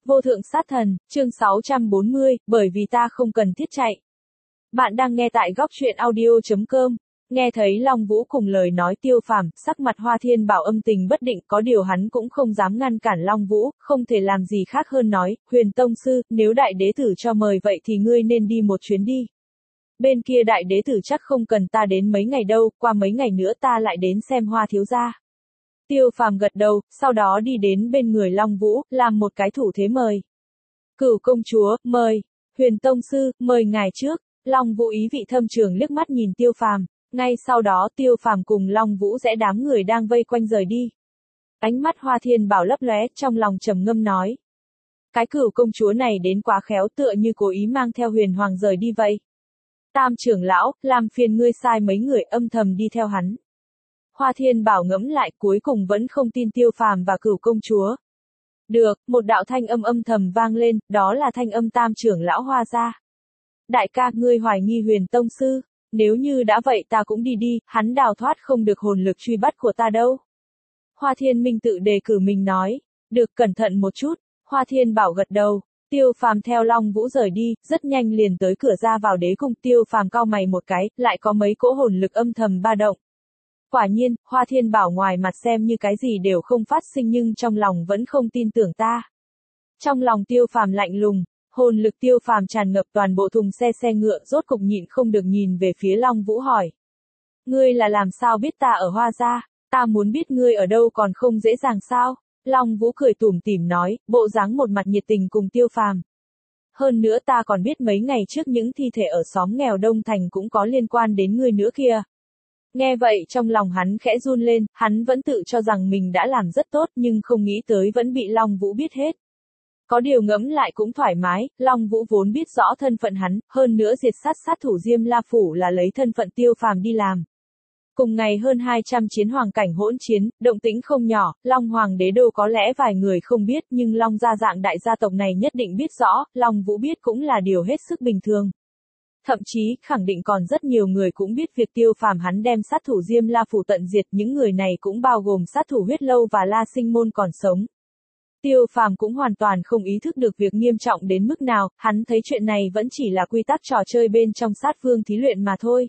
Vô thượng sát thần, chương 640, bởi vì ta không cần thiết chạy. Bạn đang nghe tại góc truyện audio.com. Nghe thấy Long Vũ cùng lời nói Tiêu Phàm, sắc mặt Hoa Thiên Bảo âm tình bất định, có điều hắn cũng không dám ngăn cản Long Vũ, không thể làm gì khác hơn nói, Huyền Tông Sư, nếu đại đế tử cho mời vậy thì ngươi nên đi một chuyến đi. Bên kia đại đế tử chắc không cần ta đến mấy ngày đâu, qua mấy ngày nữa ta lại đến xem Hoa thiếu gia. Tiêu Phàm gật đầu, sau đó đi đến bên người Long Vũ, làm một cái thủ thế mời. Cửu công chúa, mời. Huyền Tông Sư, mời ngài trước. Long Vũ ý vị thâm trường liếc mắt nhìn Tiêu Phàm. Ngay sau đó Tiêu Phàm cùng Long Vũ rẽ đám người đang vây quanh rời đi. Ánh mắt Hoa Thiên Bảo lấp lóe, trong lòng trầm ngâm nói. Cái cửu công chúa này đến quá khéo, tựa như cố ý mang theo Huyền Hoàng rời đi vậy. Tam trưởng lão, làm phiền ngươi sai mấy người âm thầm đi theo hắn. Hoa Thiên Bảo ngẫm lại, cuối cùng vẫn không tin Tiêu Phàm và cửu công chúa. Được, một đạo thanh âm âm thầm vang lên, đó là thanh âm tam trưởng lão Hoa gia. Đại ca, ngươi hoài nghi Huyền Tông Sư, nếu như đã vậy ta cũng đi đi, hắn đào thoát không được hồn lực truy bắt của ta đâu. Hoa Thiên Minh tự đề cử mình nói, được, cẩn thận một chút. Hoa Thiên Bảo gật đầu. Tiêu Phàm theo Long Vũ rời đi, rất nhanh liền tới cửa ra vào đế cung. Tiêu Phàm cau mày một cái, lại có mấy cỗ hồn lực âm thầm ba động. Quả nhiên, Hoa Thiên Bảo ngoài mặt xem như cái gì đều không phát sinh nhưng trong lòng vẫn không tin tưởng ta. Trong lòng Tiêu Phàm lạnh lùng, hồn lực Tiêu Phàm tràn ngập toàn bộ thùng xe ngựa, rốt cục nhịn không được nhìn về phía Long Vũ hỏi. Ngươi là làm sao biết ta ở Hoa gia, ta muốn biết ngươi ở đâu còn không dễ dàng sao? Long Vũ cười tủm tỉm nói, bộ dáng một mặt nhiệt tình cùng Tiêu Phàm. Hơn nữa ta còn biết mấy ngày trước những thi thể ở xóm nghèo Đông Thành cũng có liên quan đến ngươi nữa kia. Nghe vậy trong lòng hắn khẽ run lên, hắn vẫn tự cho rằng mình đã làm rất tốt nhưng không nghĩ tới vẫn bị Long Vũ biết hết. Có điều ngẫm lại cũng thoải mái, Long Vũ vốn biết rõ thân phận hắn, hơn nữa diệt sát thủ Diêm La Phủ là lấy thân phận Tiêu Phàm đi làm. Cùng ngày hơn 200 chiến hoàng cảnh hỗn chiến, động tĩnh không nhỏ, Long Hoàng đế đô có lẽ vài người không biết nhưng Long gia dạng đại gia tộc này nhất định biết rõ, Long Vũ biết cũng là điều hết sức bình thường. Thậm chí, khẳng định còn rất nhiều người cũng biết việc Tiêu Phàm hắn đem sát thủ Diêm La Phủ tận diệt, những người này cũng bao gồm sát thủ Huyết Lâu và La Sinh Môn còn sống. Tiêu Phàm cũng hoàn toàn không ý thức được việc nghiêm trọng đến mức nào, hắn thấy chuyện này vẫn chỉ là quy tắc trò chơi bên trong sát vương thí luyện mà thôi.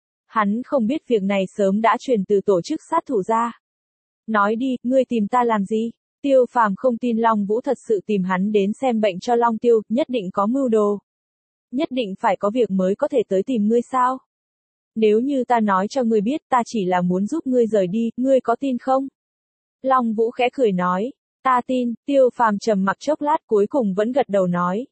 Hắn không biết việc này sớm đã truyền từ tổ chức sát thủ ra. Nói đi, ngươi tìm ta làm gì? Tiêu Phàm không tin Long Vũ thật sự tìm hắn đến xem bệnh cho Long Tiêu, nhất định có mưu đồ. Nhất định phải có việc mới có thể tới tìm ngươi sao? Nếu như ta nói cho ngươi biết ta chỉ là muốn giúp ngươi rời đi, ngươi có tin không? Long Vũ khẽ cười nói, ta tin. Tiêu Phàm trầm mặc chốc lát cuối cùng vẫn gật đầu nói.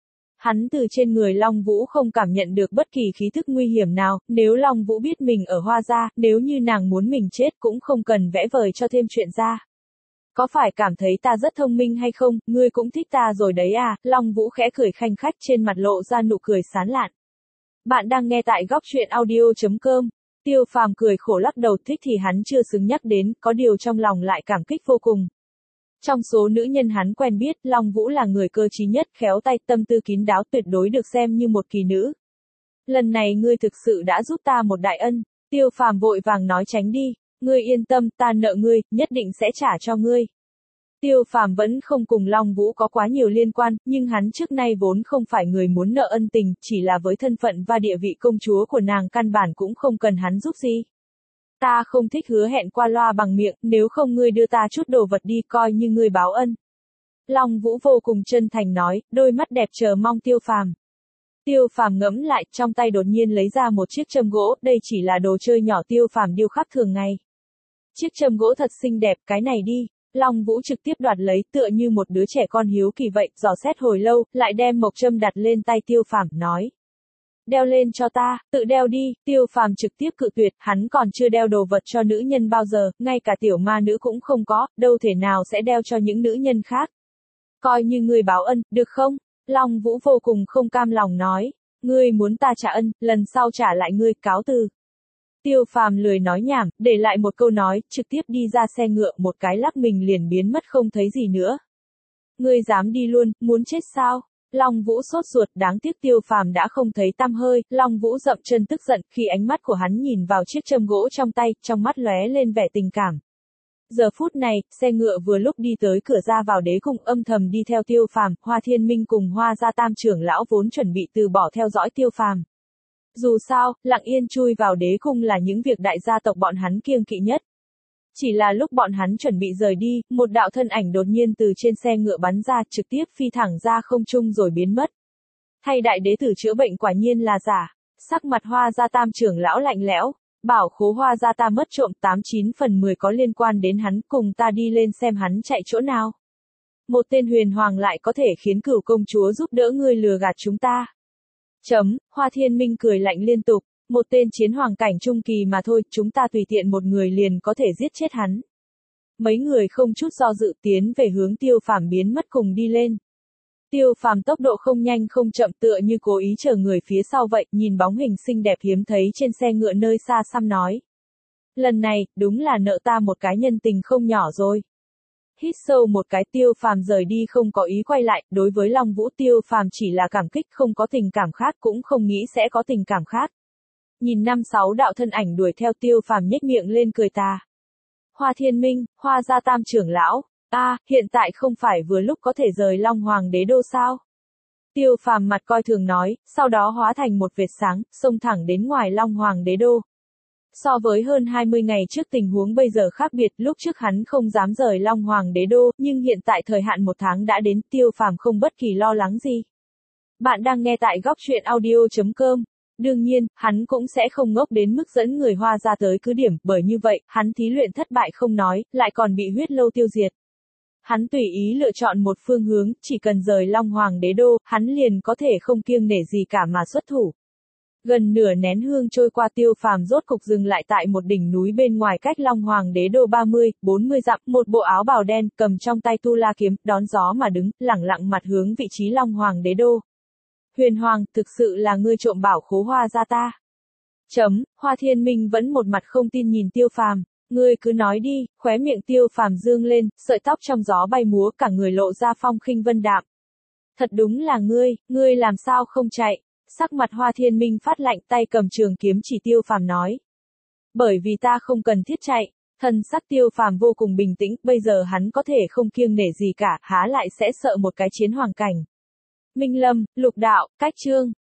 Hắn từ trên người Long Vũ không cảm nhận được bất kỳ khí thức nguy hiểm nào, nếu Long Vũ biết mình ở Hoa gia, nếu như nàng muốn mình chết cũng không cần vẽ vời cho thêm chuyện ra. Có phải cảm thấy ta rất thông minh hay không, ngươi cũng thích ta rồi đấy à? Long Vũ khẽ cười khanh khách, trên mặt lộ ra nụ cười sán lạn. Bạn đang nghe tại góc truyện audio.com. Tiêu Phàm cười khổ lắc đầu, thích thì hắn chưa xứng nhắc đến, có điều trong lòng lại cảm kích vô cùng. Trong số nữ nhân hắn quen biết, Long Vũ là người cơ trí nhất, khéo tay, tâm tư kín đáo, tuyệt đối được xem như một kỳ nữ. Lần này ngươi thực sự đã giúp ta một đại ân. Tiêu Phàm vội vàng nói, tránh đi. Ngươi yên tâm, ta nợ ngươi, nhất định sẽ trả cho ngươi. Tiêu Phàm vẫn không cùng Long Vũ có quá nhiều liên quan, nhưng hắn trước nay vốn không phải người muốn nợ ân tình, chỉ là với thân phận và địa vị công chúa của nàng căn bản cũng không cần hắn giúp gì. Ta không thích hứa hẹn qua loa bằng miệng, nếu không ngươi đưa ta chút đồ vật đi, coi như ngươi báo ân. Long Vũ vô cùng chân thành nói, đôi mắt đẹp chờ mong Tiêu Phàm. Tiêu Phàm ngẫm lại, trong tay đột nhiên lấy ra một chiếc châm gỗ, đây chỉ là đồ chơi nhỏ Tiêu Phàm điêu khắc thường ngày. Chiếc châm gỗ thật xinh đẹp, cái này đi. Long Vũ trực tiếp đoạt lấy, tựa như một đứa trẻ con hiếu kỳ vậy, dò xét hồi lâu, lại đem mộc châm đặt lên tay Tiêu Phàm, nói. Đeo lên cho ta, tự đeo đi. Tiêu Phàm trực tiếp cự tuyệt, hắn còn chưa đeo đồ vật cho nữ nhân bao giờ, ngay cả tiểu ma nữ cũng không có, đâu thể nào sẽ đeo cho những nữ nhân khác. Coi như ngươi báo ân, được không? Long Vũ vô cùng không cam lòng nói, ngươi muốn ta trả ân, lần sau trả lại ngươi, cáo từ. Tiêu Phàm lười nói nhảm, để lại một câu nói, trực tiếp đi ra xe ngựa, một cái lắc mình liền biến mất không thấy gì nữa. Ngươi dám đi luôn, muốn chết sao? Long Vũ sốt ruột, đáng tiếc Tiêu Phàm đã không thấy tăm hơi, Long Vũ dậm chân tức giận, khi ánh mắt của hắn nhìn vào chiếc châm gỗ trong tay, trong mắt lóe lên vẻ tình cảm. Giờ phút này, xe ngựa vừa lúc đi tới cửa ra vào đế cung, âm thầm đi theo Tiêu Phàm, Hoa Thiên Minh cùng Hoa gia tam trưởng lão vốn chuẩn bị từ bỏ theo dõi Tiêu Phàm. Dù sao, lặng yên chui vào đế cung là những việc đại gia tộc bọn hắn kiêng kỵ nhất. Chỉ là lúc bọn hắn chuẩn bị rời đi, một đạo thân ảnh đột nhiên từ trên xe ngựa bắn ra, trực tiếp phi thẳng ra không trung rồi biến mất. Thay đại đế tử chữa bệnh quả nhiên là giả. Sắc mặt Hoa gia tam trưởng lão lạnh lẽo, bảo khố Hoa gia ta mất trộm 89 phần 10 có liên quan đến hắn, cùng ta đi lên xem hắn chạy chỗ nào. Một tên huyền hoàng lại có thể khiến Cửu công chúa giúp đỡ ngươi lừa gạt chúng ta. Hoa Thiên Minh cười lạnh liên tục, một tên chiến hoàng cảnh trung kỳ mà thôi, chúng ta tùy tiện một người liền có thể giết chết hắn. Mấy người không chút do dự tiến về hướng Tiêu Phàm biến mất cùng đi lên. Tiêu Phàm tốc độ không nhanh không chậm tựa như cố ý chờ người phía sau vậy, nhìn bóng hình xinh đẹp hiếm thấy trên xe ngựa nơi xa xăm nói. Lần này, đúng là nợ ta một cái nhân tình không nhỏ rồi. Hít sâu một cái, Tiêu Phàm rời đi không có ý quay lại, đối với Long Vũ Tiêu Phàm chỉ là cảm kích, không có tình cảm khác, cũng không nghĩ sẽ có tình cảm khác. Nhìn 5-6 đạo thân ảnh đuổi theo, Tiêu Phàm nhếch miệng lên cười tà. Hoa Thiên Minh, Hoa gia tam trưởng lão, hiện tại không phải vừa lúc có thể rời Long Hoàng đế đô sao? Tiêu Phàm mặt coi thường nói, sau đó hóa thành một vệt sáng, xông thẳng đến ngoài Long Hoàng đế đô. So với hơn 20 ngày trước tình huống bây giờ khác biệt, lúc trước hắn không dám rời Long Hoàng đế đô, nhưng hiện tại thời hạn 1 tháng đã đến, Tiêu Phàm không bất kỳ lo lắng gì. Bạn đang nghe tại góc truyện audio.com. Đương nhiên, hắn cũng sẽ không ngốc đến mức dẫn người Hoa ra tới cứ điểm, bởi như vậy, hắn thí luyện thất bại không nói, lại còn bị huyết lâu tiêu diệt. Hắn tùy ý lựa chọn một phương hướng, chỉ cần rời Long Hoàng đế đô, hắn liền có thể không kiêng nể gì cả mà xuất thủ. Gần nửa nén hương trôi qua, Tiêu Phàm rốt cục dừng lại tại một đỉnh núi bên ngoài cách Long Hoàng đế đô 30-40 dặm, một bộ áo bào đen, cầm trong tay tu la kiếm, đón gió mà đứng, lẳng lặng mặt hướng vị trí Long Hoàng đế đô. Huyền Hoàng, thực sự là ngươi trộm bảo khố Hoa gia ta. Hoa Thiên Minh vẫn một mặt không tin nhìn Tiêu Phàm, ngươi cứ nói đi, khóe miệng Tiêu Phàm dương lên, sợi tóc trong gió bay múa, cả người lộ ra phong khinh vân đạm. Thật đúng là ngươi làm sao không chạy? Sắc mặt Hoa Thiên Minh phát lạnh, tay cầm trường kiếm chỉ Tiêu Phàm nói. Bởi vì ta không cần thiết chạy. Thân sắc Tiêu Phàm vô cùng bình tĩnh, bây giờ hắn có thể không kiêng nể gì cả, há lại sẽ sợ một cái chiến hoàng cảnh. Minh Lâm, Lục Đạo, Cách Chương.